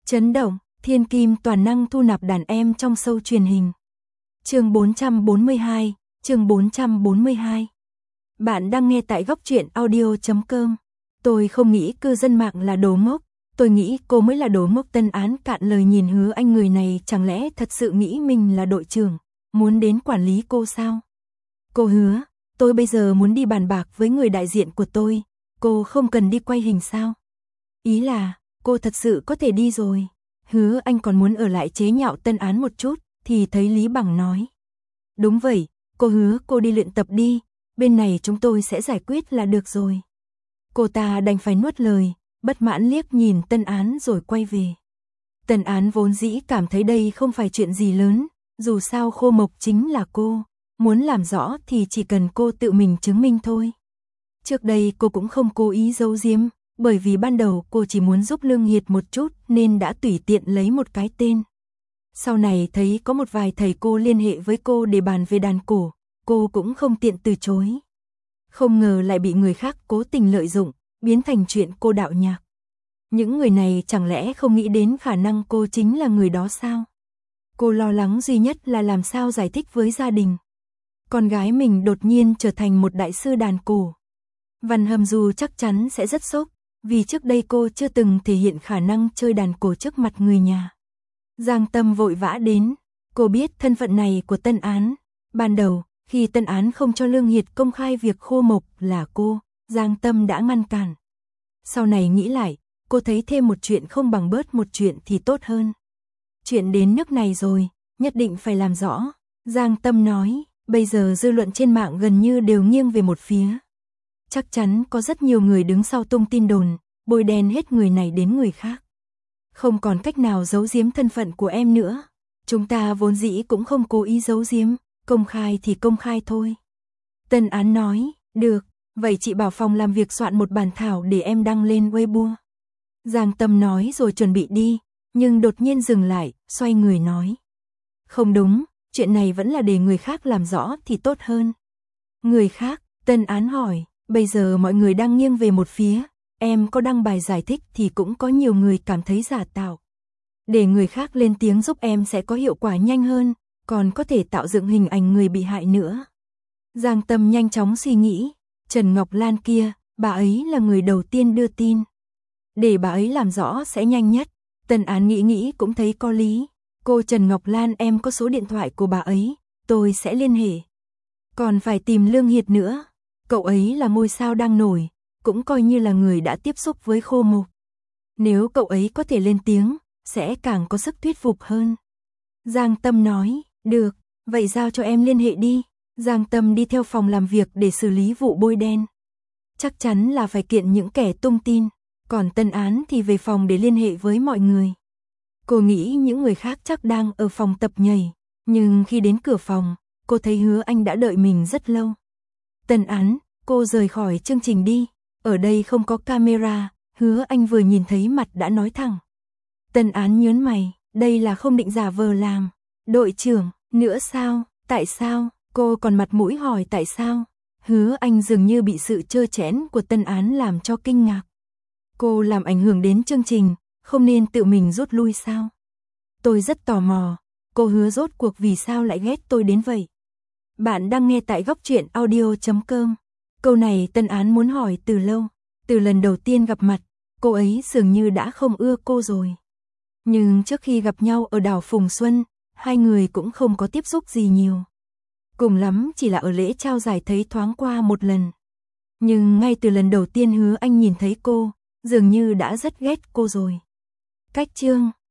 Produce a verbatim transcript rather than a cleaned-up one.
Chấn động, thiên kim toàn năng thu nạp đàn em trong show truyền hình. Chương bốn trăm bốn mươi hai, chương bốn trăm bốn mươi hai. Bạn đang nghe tại góc truyện audio chấm com. Tôi không nghĩ cư dân mạng là đồ ngốc, tôi nghĩ cô mới là đồ ngốc. Tân Án cạn lời nhìn Hứa Anh, người này chẳng lẽ thật sự nghĩ mình là đội trưởng, muốn đến quản lý cô sao? Cô Hứa, tôi bây giờ muốn đi bàn bạc với người đại diện của tôi, cô không cần đi quay hình sao? Ý là, cô thật sự có thể đi rồi. Hứa Anh còn muốn ở lại chế nhạo Tân Án một chút, thì thấy Lý Bằng nói. Đúng vậy, cô Hứa cô đi luyện tập đi, bên này chúng tôi sẽ giải quyết là được rồi. Cô ta đành phải nuốt lời, bất mãn liếc nhìn Tân Án rồi quay về. Tân Án vốn dĩ cảm thấy đây không phải chuyện gì lớn, dù sao Khô Mộc chính là cô, muốn làm rõ thì chỉ cần cô tự mình chứng minh thôi. Trước đây cô cũng không cố ý giấu giếm, bởi vì ban đầu cô chỉ muốn giúp Lương Hiệt một chút nên đã tùy tiện lấy một cái tên. Sau này thấy có một vài thầy cô liên hệ với cô để bàn về đàn cổ, cô cũng không tiện từ chối. Không ngờ lại bị người khác cố tình lợi dụng, biến thành chuyện cô đạo nhạc. Những người này chẳng lẽ không nghĩ đến khả năng cô chính là người đó sao? Cô lo lắng duy nhất là làm sao giải thích với gia đình. Con gái mình đột nhiên trở thành một đại sư đàn cổ. Văn Hâm Du chắc chắn sẽ rất sốc, vì trước đây cô chưa từng thể hiện khả năng chơi đàn cổ trước mặt người nhà. Giang Tâm vội vã đến, cô biết thân phận này của Tân Án. Ban đầu, khi Tân Án không cho Lương Hiệt công khai việc Khô Mộc là cô, Giang Tâm đã ngăn cản. Sau này nghĩ lại, cô thấy thêm một chuyện không bằng bớt một chuyện thì tốt hơn. Chuyện đến nước này rồi, nhất định phải làm rõ. Giang Tâm nói, bây giờ dư luận trên mạng gần như đều nghiêng về một phía. Chắc chắn có rất nhiều người đứng sau tung tin đồn, bôi đen hết người này đến người khác. Không còn cách nào giấu giếm thân phận của em nữa. Chúng ta vốn dĩ cũng không cố ý giấu giếm, công khai thì công khai thôi. Tân Án nói, được, vậy chị bảo phòng làm việc soạn một bản thảo để em đăng lên Weibo. Giang Tâm nói rồi chuẩn bị đi, nhưng đột nhiên dừng lại, xoay người nói. Không đúng, chuyện này vẫn là để người khác làm rõ thì tốt hơn. Người khác, Tân Án hỏi, bây giờ mọi người đang nghiêng về một phía. Em có đăng bài giải thích thì cũng có nhiều người cảm thấy giả tạo. Để người khác lên tiếng giúp em sẽ có hiệu quả nhanh hơn, còn có thể tạo dựng hình ảnh người bị hại nữa. Giang Tâm nhanh chóng suy nghĩ, Trần Ngọc Lan kia, bà ấy là người đầu tiên đưa tin. Để bà ấy làm rõ sẽ nhanh nhất. Tân Án nghĩ nghĩ cũng thấy có lý. Cô Trần Ngọc Lan, em có số điện thoại của bà ấy, tôi sẽ liên hệ. Còn phải tìm Lương Hiệt nữa. Cậu ấy là ngôi sao đang nổi, cũng coi như là người đã tiếp xúc với Khô Mộc. Nếu cậu ấy có thể lên tiếng, sẽ càng có sức thuyết phục hơn. Giang Tâm nói, được, vậy giao cho em liên hệ đi. Giang Tâm đi theo phòng làm việc để xử lý vụ bôi đen. Chắc chắn là phải kiện những kẻ tung tin, còn Tân Án thì về phòng để liên hệ với mọi người. Cô nghĩ những người khác chắc đang ở phòng tập nhảy, nhưng khi đến cửa phòng, cô thấy Hứa Anh đã đợi mình rất lâu. Tân Án, cô rời khỏi chương trình đi. Ở đây không có camera, Hứa Anh vừa nhìn thấy mặt đã nói thẳng. Tân Án nhớn mày, đây là không định giả vờ làm. Đội trưởng, nữa sao, tại sao, cô còn mặt mũi hỏi tại sao. Hứa Anh dường như bị sự trơ trẽn của Tân Án làm cho kinh ngạc. Cô làm ảnh hưởng đến chương trình, không nên tự mình rút lui sao? Tôi rất tò mò, cô Hứa rốt cuộc vì sao lại ghét tôi đến vậy? Bạn đang nghe tại góc truyện audio chấm com. Câu này Tân Án muốn hỏi từ lâu, từ lần đầu tiên gặp mặt, cô ấy dường như đã không ưa cô rồi. Nhưng trước khi gặp nhau ở đảo Phùng Xuân, hai người cũng không có tiếp xúc gì nhiều. Cùng lắm chỉ là ở lễ trao giải thấy thoáng qua một lần. Nhưng ngay từ lần đầu tiên Hứa Anh nhìn thấy cô, dường như đã rất ghét cô rồi. Cách chương